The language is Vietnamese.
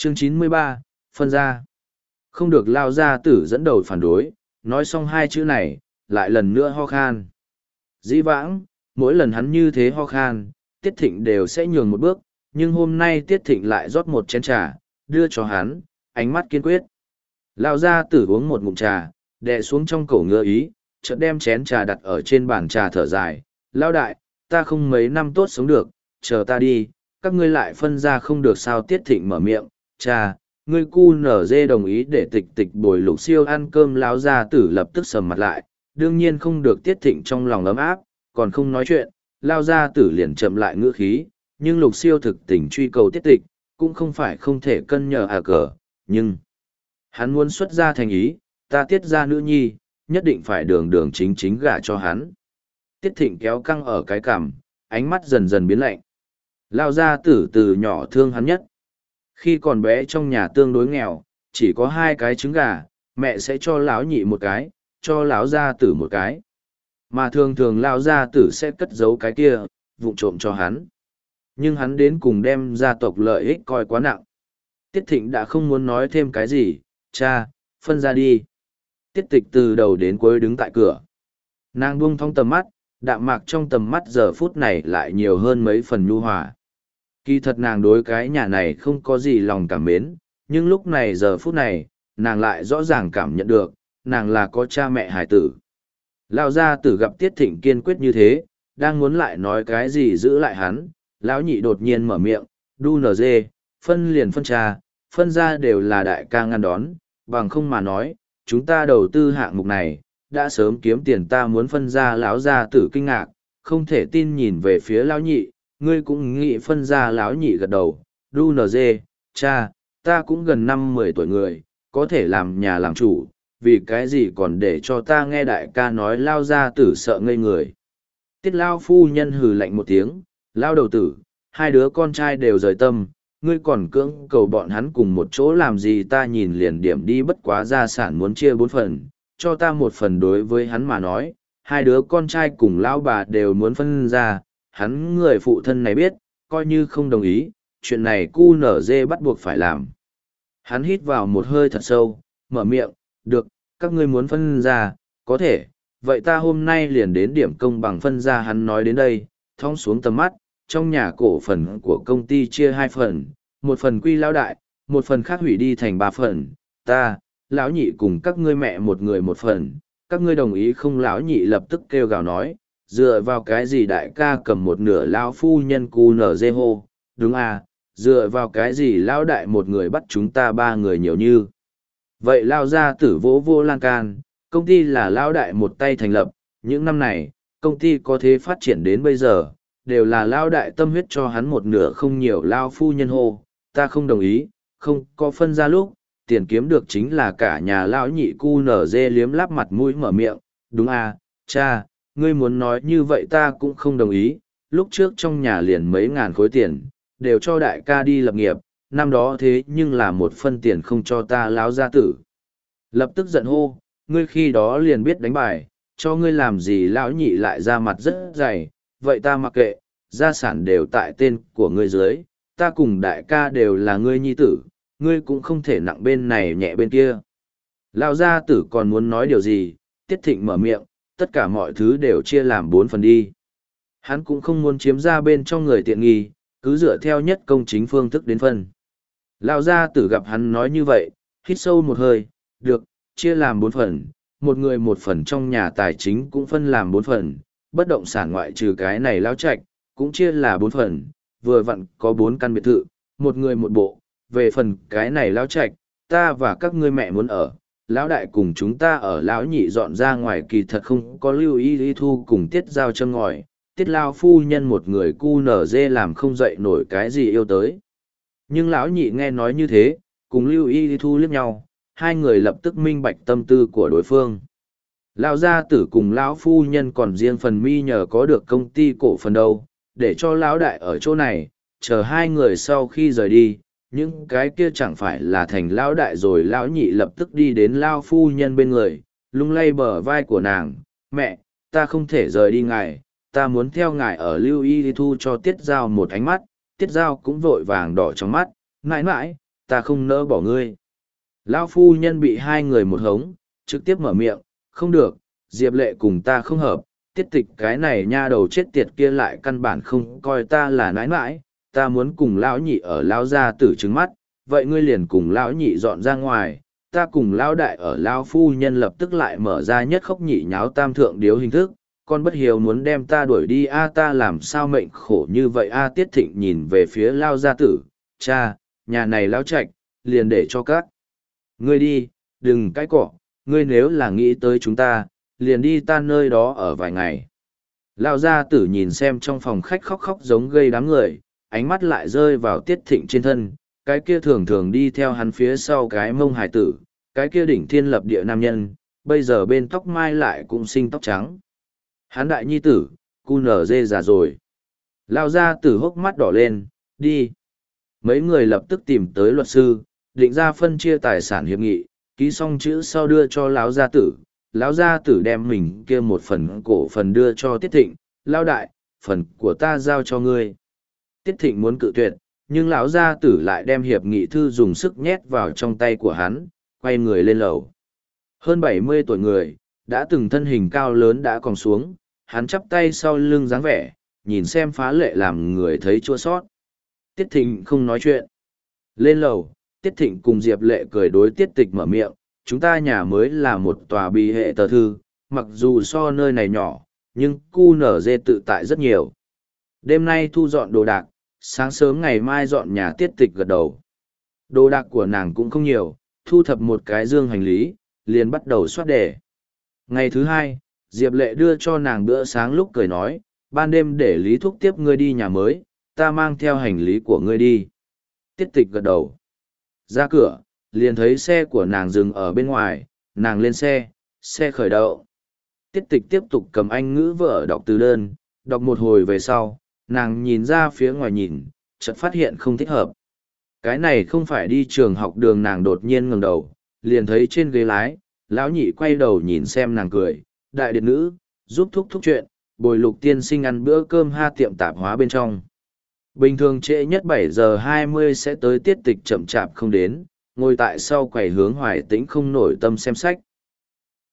Chương 93, phân ra. Không được lao gia tử dẫn đầu phản đối, nói xong hai chữ này, lại lần nữa ho khan. Dĩ vãng, mỗi lần hắn như thế ho khan, Tiết Thịnh đều sẽ nhường một bước, nhưng hôm nay Tiết Thịnh lại rót một chén trà, đưa cho hắn, ánh mắt kiên quyết. Lao gia tử uống một ngụm trà, đè xuống trong cổ ngựa ý, chợt đem chén trà đặt ở trên bàn trà thở dài. Lao đại, ta không mấy năm tốt sống được, chờ ta đi, các ngươi lại phân ra không được sao. Tiết Thịnh mở miệng, cha, ngươi cu nở dê đồng ý để tịch tịch bồi Lục Siêu ăn cơm. Lão gia tử lập tức sầm mặt lại, đương nhiên không được. Tiết Thịnh trong lòng ấm áp, còn không nói chuyện, Lao gia tử liền chậm lại ngữ khí, nhưng Lục Siêu thực tình truy cầu Tiết Tịch, cũng không phải không thể cân nhờ cờ, nhưng hắn muốn xuất ra thành ý, ta Tiết gia nữ nhi, nhất định phải đường đường chính chính gả cho hắn. Tiết Thịnh kéo căng ở cái cằm, ánh mắt dần dần biến lạnh. Lao gia tử từ nhỏ thương hắn nhất. Khi còn bé trong nhà tương đối nghèo, chỉ có 2 cái trứng gà, mẹ sẽ cho lão nhị một cái, cho lão gia tử một cái. Mà thường thường lão gia tử sẽ cất giấu cái kia, vụng trộm cho hắn. Nhưng hắn đến cùng đem gia tộc lợi ích coi quá nặng. Tiết Thịnh đã không muốn nói thêm cái gì, cha, phân ra đi. Tiết Tịch từ đầu đến cuối đứng tại cửa. Nàng buông thong tầm mắt, đạm mạc trong tầm mắt giờ phút này lại nhiều hơn mấy phần nhu hòa. Kỳ thật nàng đối cái nhà này không có gì lòng cảm mến, nhưng lúc này giờ phút này, nàng lại rõ ràng cảm nhận được, nàng là có cha mẹ hài tử. Lão gia tử gặp Tiết Thịnh kiên quyết như thế, đang muốn lại nói cái gì giữ lại hắn, lão nhị đột nhiên mở miệng, đu nở dê, phân liền phân cha, phân ra đều là đại ca ngăn đón, bằng không mà nói, chúng ta đầu tư hạng mục này, đã sớm kiếm tiền. Ta muốn phân ra. Lão gia tử kinh ngạc, không thể tin nhìn về phía lão nhị, ngươi cũng nghĩ phân ra. Lão nhị gật đầu, đu nở dê, cha, ta cũng gần 50 tuổi người, có thể làm nhà làm chủ, vì cái gì còn để cho ta nghe đại ca nói. Lao gia tử sợ ngây người. Tiết lao phu nhân hừ lạnh một tiếng, lao đầu tử, 2 đứa con trai đều rời tâm, ngươi còn cưỡng cầu bọn hắn cùng một chỗ làm gì. Ta nhìn liền điểm đi, bất quá gia sản muốn chia 4 phần, cho ta 1 phần. Đối với hắn mà nói, 2 đứa con trai cùng lão bà đều muốn phân ra, hắn người phụ thân này biết, coi như không đồng ý, chuyện này cu nở dê bắt buộc phải làm. Hắn hít vào một hơi thật sâu, mở miệng, được, các ngươi muốn phân ra, có thể, vậy ta hôm nay liền đến điểm công bằng phân ra. Hắn nói đến đây, thong xuống tầm mắt, trong nhà cổ phần của công ty chia 2 phần, 1 phần quy lão đại, 1 phần khác hủy đi thành 3 phần, ta, lão nhị cùng các ngươi mẹ một người 1 phần, các ngươi đồng ý không? Lão nhị lập tức kêu gào nói, dựa vào cái gì đại ca cầm 1/2? Lão phu nhân cu nở dê hô, đúng à, dựa vào cái gì lão đại một người bắt chúng ta 3 người nhiều như vậy? Lao gia tử vỗ vô lan can, công ty là lão đại một tay thành lập, những năm này, công ty có thế phát triển đến bây giờ, đều là lão đại tâm huyết cho hắn 1/2 không nhiều. Lao phu nhân hô, ta không đồng ý, không có phân ra lúc, tiền kiếm được chính là cả nhà. Lão nhị cu nở dê liếm láp mặt mũi mở miệng, đúng à, cha, ngươi muốn nói như vậy ta cũng không đồng ý, lúc trước trong nhà liền mấy ngàn khối tiền, đều cho đại ca đi lập nghiệp, năm đó thế nhưng là 1 phân tiền không cho ta. Lão gia tử lập tức giận hô, ngươi khi đó liền biết đánh bài, cho ngươi làm gì? Lão nhị lại ra mặt rất dày, vậy ta mặc kệ, gia sản đều tại tên của ngươi dưới, ta cùng đại ca đều là ngươi nhi tử, ngươi cũng không thể nặng bên này nhẹ bên kia. Lão gia tử còn muốn nói điều gì, Tiết Thịnh mở miệng, tất cả mọi thứ đều chia làm 4 phần đi. Hắn cũng không muốn chiếm ra bên trong người tiện nghi, cứ dựa theo nhất công chính phương thức đến phân. Lão gia tử gặp hắn nói như vậy, hít sâu một hơi, được, chia làm 4 phần, một người 1 phần. Trong nhà tài chính cũng phân làm 4 phần, bất động sản ngoại trừ cái này lão trạch, cũng chia là 4 phần, vừa vặn có 4 căn biệt thự, một người 1 bộ. Về phần cái này lão trạch, ta và các ngươi mẹ muốn ở, lão đại cùng chúng ta ở. Lão nhị dọn ra ngoài, kỳ thật không có lưu ý lý thu cùng Tiết giao châm ngòi, Tiết lao phu nhân một người cu nở dê làm không dậy nổi cái gì yêu tới. Nhưng lão nhị nghe nói như thế, cùng lưu ý lý thu liếc nhau, 2 người lập tức minh bạch tâm tư của đối phương. Lão gia tử cùng lão phu nhân còn riêng phần mi nhờ có được công ty cổ phần đâu, để cho lão đại ở chỗ này, chờ 2 người sau khi rời đi, những cái kia chẳng phải là thành lão đại rồi. Lão nhị lập tức đi đến lão phu nhân bên người, lung lay bờ vai của nàng, mẹ, ta không thể rời đi ngài, ta muốn theo ngài ở. Lưu Y thu cho Tiết Giao một ánh mắt, Tiết Giao cũng vội vàng đỏ trong mắt, mãi mãi, ta không nỡ bỏ ngươi. Lão phu nhân bị hai người một hống, trực tiếp mở miệng, không được, Diệp Lệ cùng ta không hợp, tiết tịch cái này nha đầu chết tiệt kia lại căn bản không coi ta là nãi nãi, ta muốn cùng lão nhị ở lão gia tử trứng mắt, vậy ngươi liền cùng lão nhị dọn ra ngoài, ta cùng lão đại ở lão phu nhân lập tức lại mở ra nhất khốc nhị nháo tam thượng điếu hình thức, con bất hiếu muốn đem ta đuổi đi a ta làm sao mệnh khổ như vậy a Tiết Thịnh nhìn về phía lão gia tử, cha, nhà này lão trạch, liền để cho các ngươi đi, đừng cãi cọ, ngươi nếu là nghĩ tới chúng ta, liền đi ta nơi đó ở vài ngày. Lão gia tử nhìn xem trong phòng khách khóc khóc giống gây đám người, ánh mắt lại rơi vào Tiết Thịnh trên thân, cái kia thường thường đi theo hắn phía sau cái mông hải tử, cái kia đỉnh thiên lập địa nam nhân, bây giờ bên tóc mai lại cũng sinh tóc trắng. Hắn đại nhi tử, cu nở dê già rồi. Lão gia tử hốc mắt đỏ lên, đi. Mấy người lập tức tìm tới luật sư, định ra phân chia tài sản hiệp nghị, ký xong chữ sau đưa cho lão gia tử. Lão gia tử đem mình kia một phần cổ phần đưa cho Tiết Thịnh, lão đại, phần của ta giao cho ngươi. Tiết Thịnh muốn cự tuyệt, nhưng lão gia tử lại đem hiệp nghị thư dùng sức nhét vào trong tay của hắn, quay người lên lầu. Hơn 70 tuổi người, đã từng thân hình cao lớn đã còn xuống, hắn chắp tay sau lưng dáng vẻ, nhìn xem phá lệ làm người thấy chua sót. Tiết Thịnh không nói chuyện. Lên lầu, Tiết Thịnh cùng Diệp Lệ cười đối Tiết Tịch mở miệng, chúng ta nhà mới là một tòa bi hệ tờ thư, mặc dù so nơi này nhỏ, nhưng cu nở dê tự tại rất nhiều. Đêm nay thu dọn đồ đạc, sáng sớm ngày mai dọn nhà. Tiết Tịch gật đầu. Đồ đạc của nàng cũng không nhiều, thu thập một cái dương hành lý, liền bắt đầu soát đề. Ngày thứ hai, Diệp Lệ đưa cho nàng bữa sáng lúc cười nói, ban đêm để Lý Thúc tiếp ngươi đi nhà mới, ta mang theo hành lý của ngươi đi. Tiết Tịch gật đầu. Ra cửa, liền thấy xe của nàng dừng ở bên ngoài, nàng lên xe, xe khởi động. Tiết Tịch tiếp tục cầm Anh ngữ vở đọc từ đơn, đọc một hồi về sau, nàng nhìn ra phía ngoài nhìn, chợt phát hiện không thích hợp. Cái này không phải đi trường học đường. Nàng đột nhiên ngẩng đầu, liền thấy trên ghế lái, lão nhị quay đầu nhìn xem nàng cười, đại điện nữ, giúp thúc thúc chuyện, bồi Lục tiên sinh ăn bữa cơm ha tiệm tạp hóa bên trong. Bình thường trễ nhất 7:20 sẽ tới. Tiết Tịch chậm chạp không đến, ngồi tại sau quầy hướng Hoài Tĩnh không nổi tâm xem sách.